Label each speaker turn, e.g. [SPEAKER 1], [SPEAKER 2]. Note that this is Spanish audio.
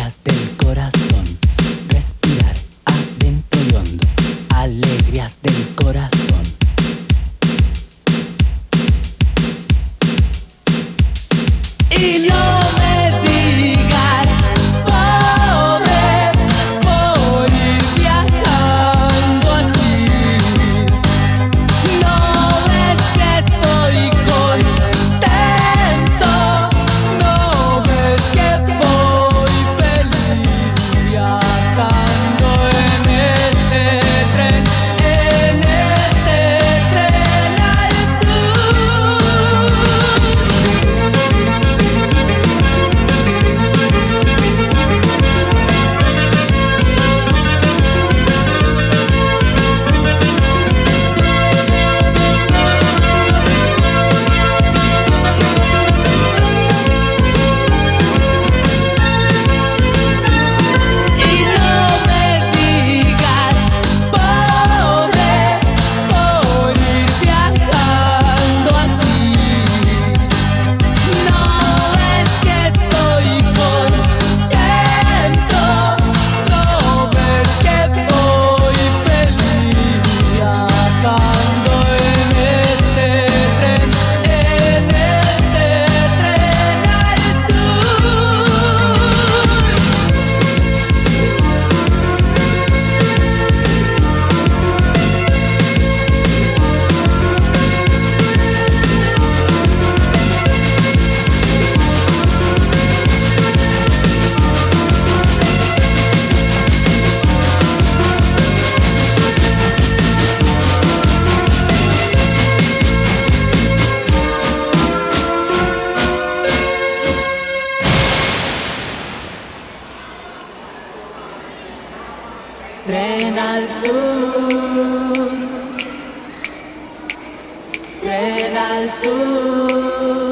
[SPEAKER 1] alegrías del corazón. Respirar adentro y hondo, alegrías del corazón. Y no me digas, pobre, por ir viajando así. No ves que estoy contento, no ves que voy feliz viajando en este tren al sur. Y no me digas, pobre, por ir viajando así. No es que estoy contento, no ves que voy feliz viajando en este tren al sur. Tren al sur, tren al sur.